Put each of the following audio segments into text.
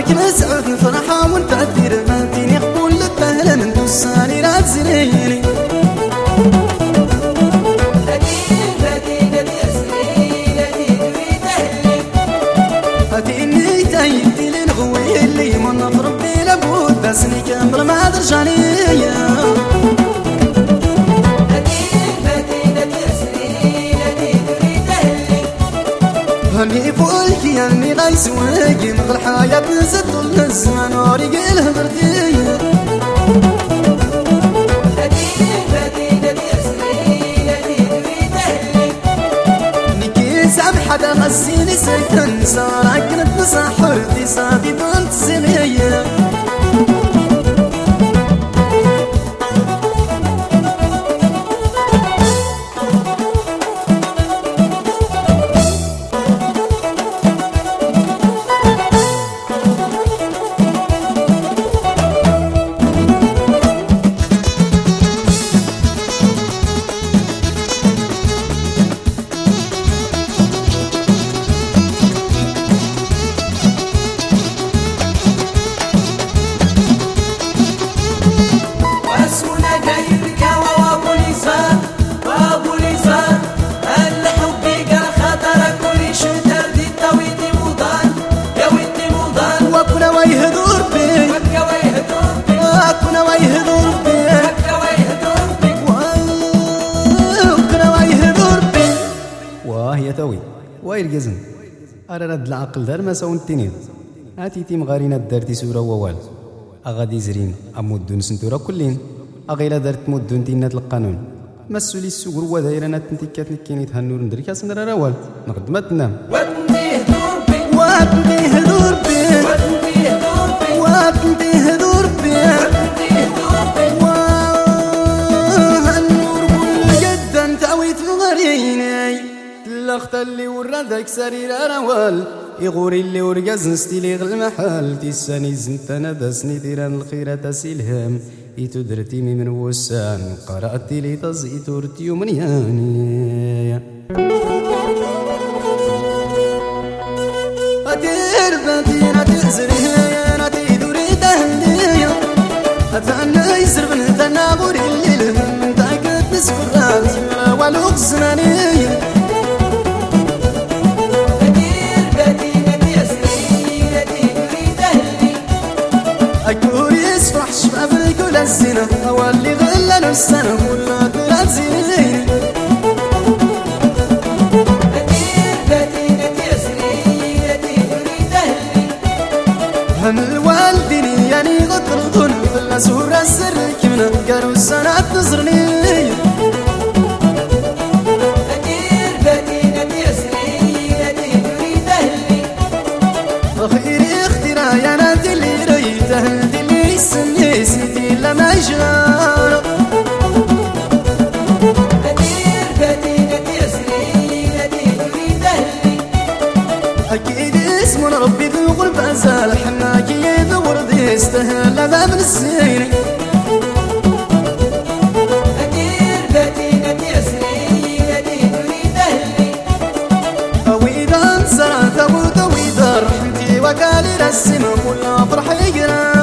نسعد الفرحة والتأثير ما فيني قبول التهلة من دوساني لا تزريني هاتيني تايدي لنغوي اللي من ربي لابد بسني كامل ما درجاني هني فولك ياني غيسواقي من الحياة نزد الزمان وريق الهبرتي نكي سامحة دا غسيني سكن سارك نتنصحر دي صادي بنت سنية واير جزم أراد العقل دار ما سون التنين هاتي تيم غارينا دارتي سورة ووال أغادي زرين أمودون سنتورا كلين أغيلا دارت مودون تينات القانون مسولي السوق روا دايرنا تنتيكات نكيني تهنور ندركا سنرا روال نقد ما تنام واتنتيه دور بي واتنتيه دور بي واتنتيه دور بي واتنتيه دور بي واتنتيه دور بي وهالنور كل جدا تاويت مغريني الأخت اللي وردك سرير روال يغوري اللي ورقز نستيلي غل محال تيساني زنتنا دسني تيران الخيرة تسيلهم يتدرتي من وسان قرأتي لي تزي تورتي ومنياني أتير باتينا تزري ناتي دوري تهدي أتانا يسر بنتنا غوري اللي لهم تاكد نسكرات ولوق زناني السنة واللي غلنا السنة ولا ترازيني هم الوالدين يعني غطرطون في الأسورة السر كمنا قالوا السنة تزرني خيري اختراع يا نادي اللي ريته اللي يسمي سيدي لما يجار بدير بدينة يسري بدير يريد أهلي أكيد اسم ربي ذو غرب أزال حناكي ذو ورد يستهل هذا من السيري بدير بدينة يسري بدير يريد أهلي وإذا انصرت أبوت وإذا رحمتي وقال رسم كل فرح يقرأ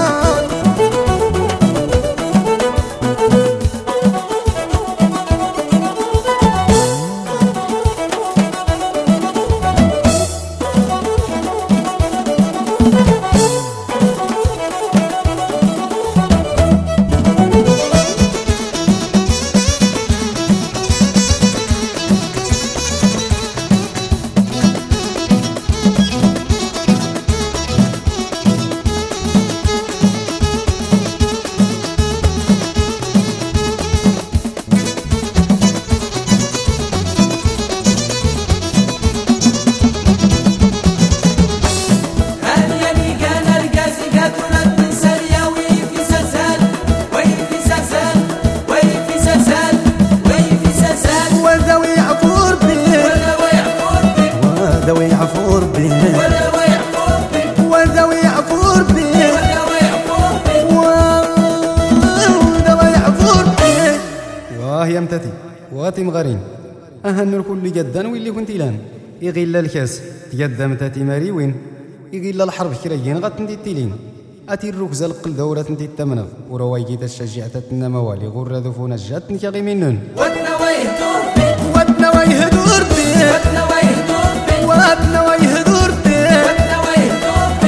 يمتتي واتم غرين أهنر كل جدا واللي كنت لان يغيل الكاس تقدم تاتي ماري وين يقيل الحرب كرايين غتندي تيلين اتي الركزه القل دورة تنتي التمنغ وروايكي تشجيع تتنموالي غور ذوفونا جات نكاغي منن ودنا ويهدور بي ودنا ويهدور بي ودنا ويهدور بي ودنا ويهدور بي ودنا ويهدور بي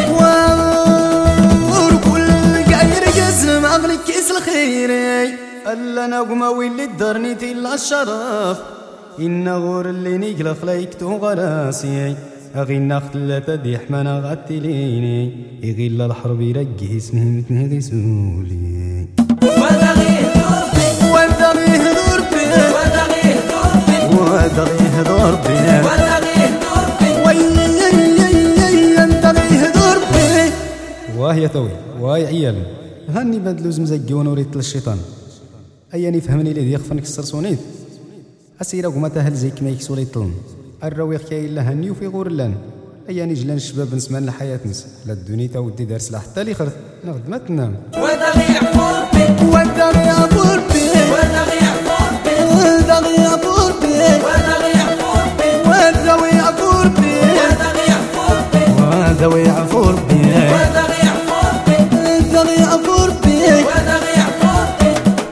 وكل قاير جزم اغلق كيس الخيري الا نقمة ويلي الدرني تيلا الشرف إن غور اللي نقلق ليكتو غراسي أغينا ختلة دي حمانا غتليني يغيل الحرب يرقي اسمه متنه غيسولي ودغيه دوربي ودغيه دوربي ودغيه دوربي ودغيه دوربي ودغيه دوربي ويندغيه دوربي واه يا توي واه يا عيال هاني بدلو زمزقي ونوريت للشيطان أياني فهمني لي ديخ فنكسر سونيت أسيرا وما تهل زي كما يكسو ليطلن الراوي خيا إلا هني وفي غور لان أياني جلان الشباب نسمان لحياة نس لا الدنيا تودي دار سلاح حتى لي خرت نغد ما تنام ودغيه فوربي ودغيه فوربي ودغيه فوربي ودغيه فوربي ودغيه فوربي ودغيه فوربي ودغيه فوربي ودغيه فوربي ودغيه فوربي ودغيه فوربي ودغيه فوربي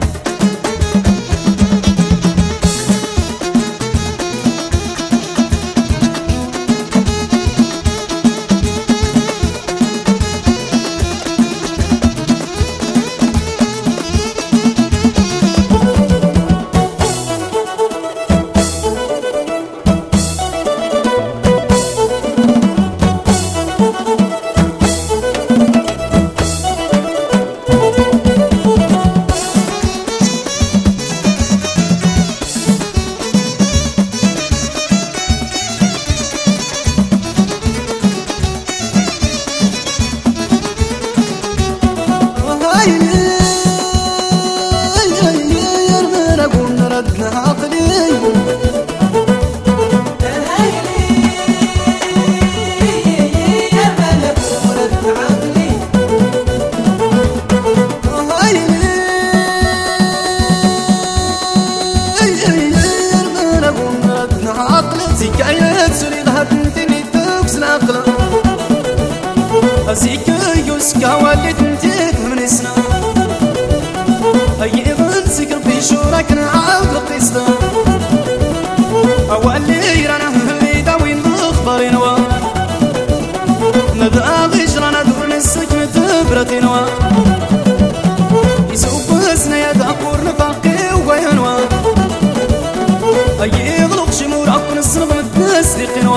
يسكا وليت نتيك من سنة أيضا سكر في شورك نعاود القصة أولي رانا اللي داوين الأخبار نوا نبقى غجرانا دور نسك متبرة نوا يسوق سنا يا داكور نفاقي وينوا يغلق شمورك نصنغ متنسلق نوا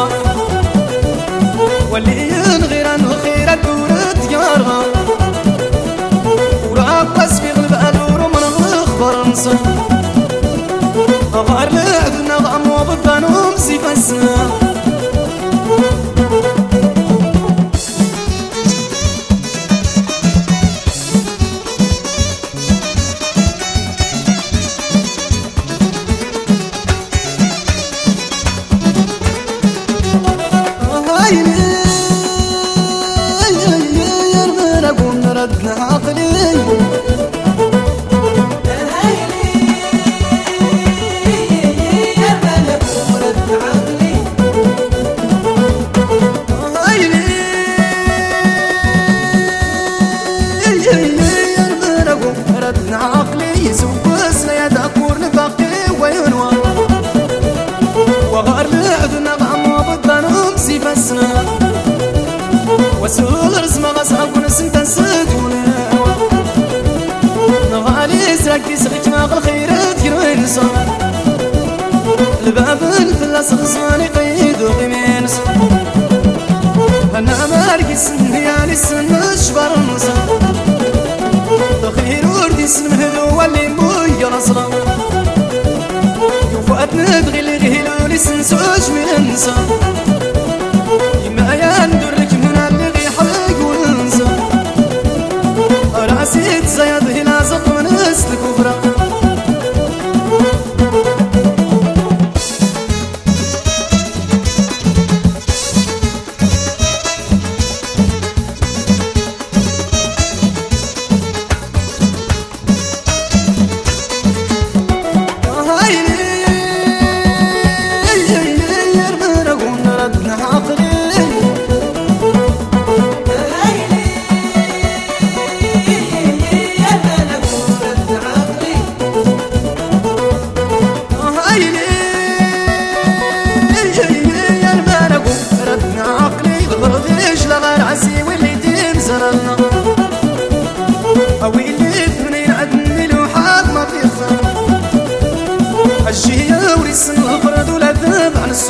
واللي غير الخير الدورة يارغا وراقص في غلب أدور من الأخبار نصر غار لعدنا غامو ببانهم سيفسنا وسول رسمة غصب ونسنت نسدوني نغالي سراكي سغيك ما الخيرات يروي نصر الباب الفلاس غصاني قيد وغيمينس أنا ماركي سنيالي سن الشبار النصر تخير وردي سن مهدو واللي مويا نصر يوفات ندغي اللي غيلو لي سن سوش من النصر يما يندرك من اللي غيحرق وننسى راسي تزيد هنا زق من اسلك وفرق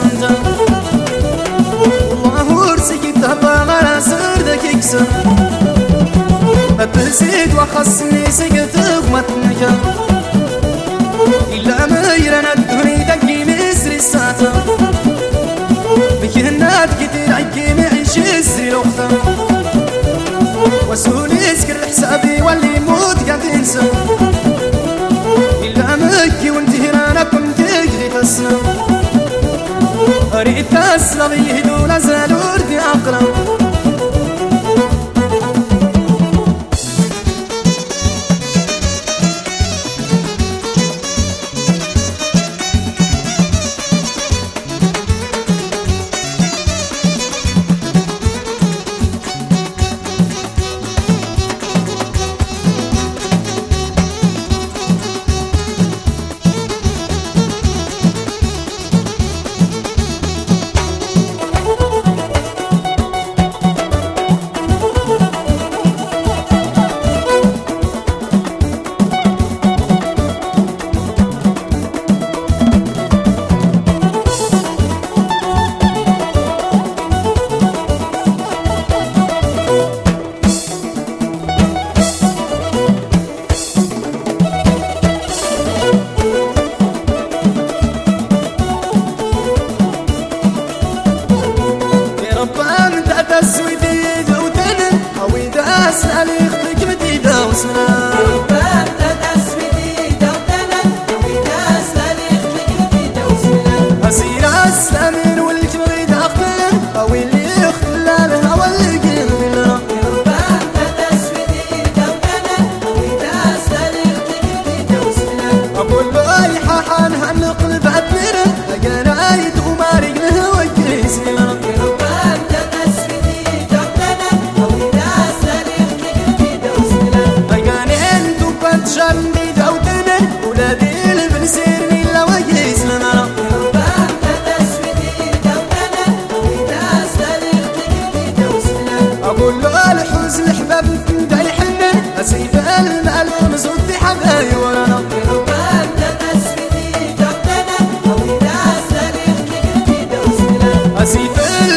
سنتا والله ورسك التهبى على سردك يكسر ما تنسيت وخصني سكتك متنكا إلا ميرنا الدنيا دقي مصر الساتا بكنات كتير عكي معيش السري الأختا وسولي يسكر حسابي واللي يموت قاعد ينسى إلا مكي وانتهرانا كنت تجري تسلم أريد تسلم يهدو نزل وردي أقرب أسأل يخطيك مديدة وسنة ربان تدس مديدة وتنا وإذا أسأل يخطيك مديدة وسنة أسير أسلمين واللي تبغيد أخطين أو اللي يخلالها واللي قلبي لها ربان تدس مديدة وتنا وإذا أسأل يخطيك مديدة وسنة أقول بايحة حانها القلب عدنا أقانا يدغو مارق لها وكيس لها ربان تدس مديدة وتنا وإذا أسأل شرني دوتنا ولادي البن سيرني لا وجيس لنا ربان تدسويدي دوتنا وإذا أسأل يخطيك دوسنا أقول له الحوز الحباب ندعي حنا أسيف المعلوم صدي حباي ورانا ربان تدسويدي دوتنا وإذا أسأل يخطيك دوسنا أسيف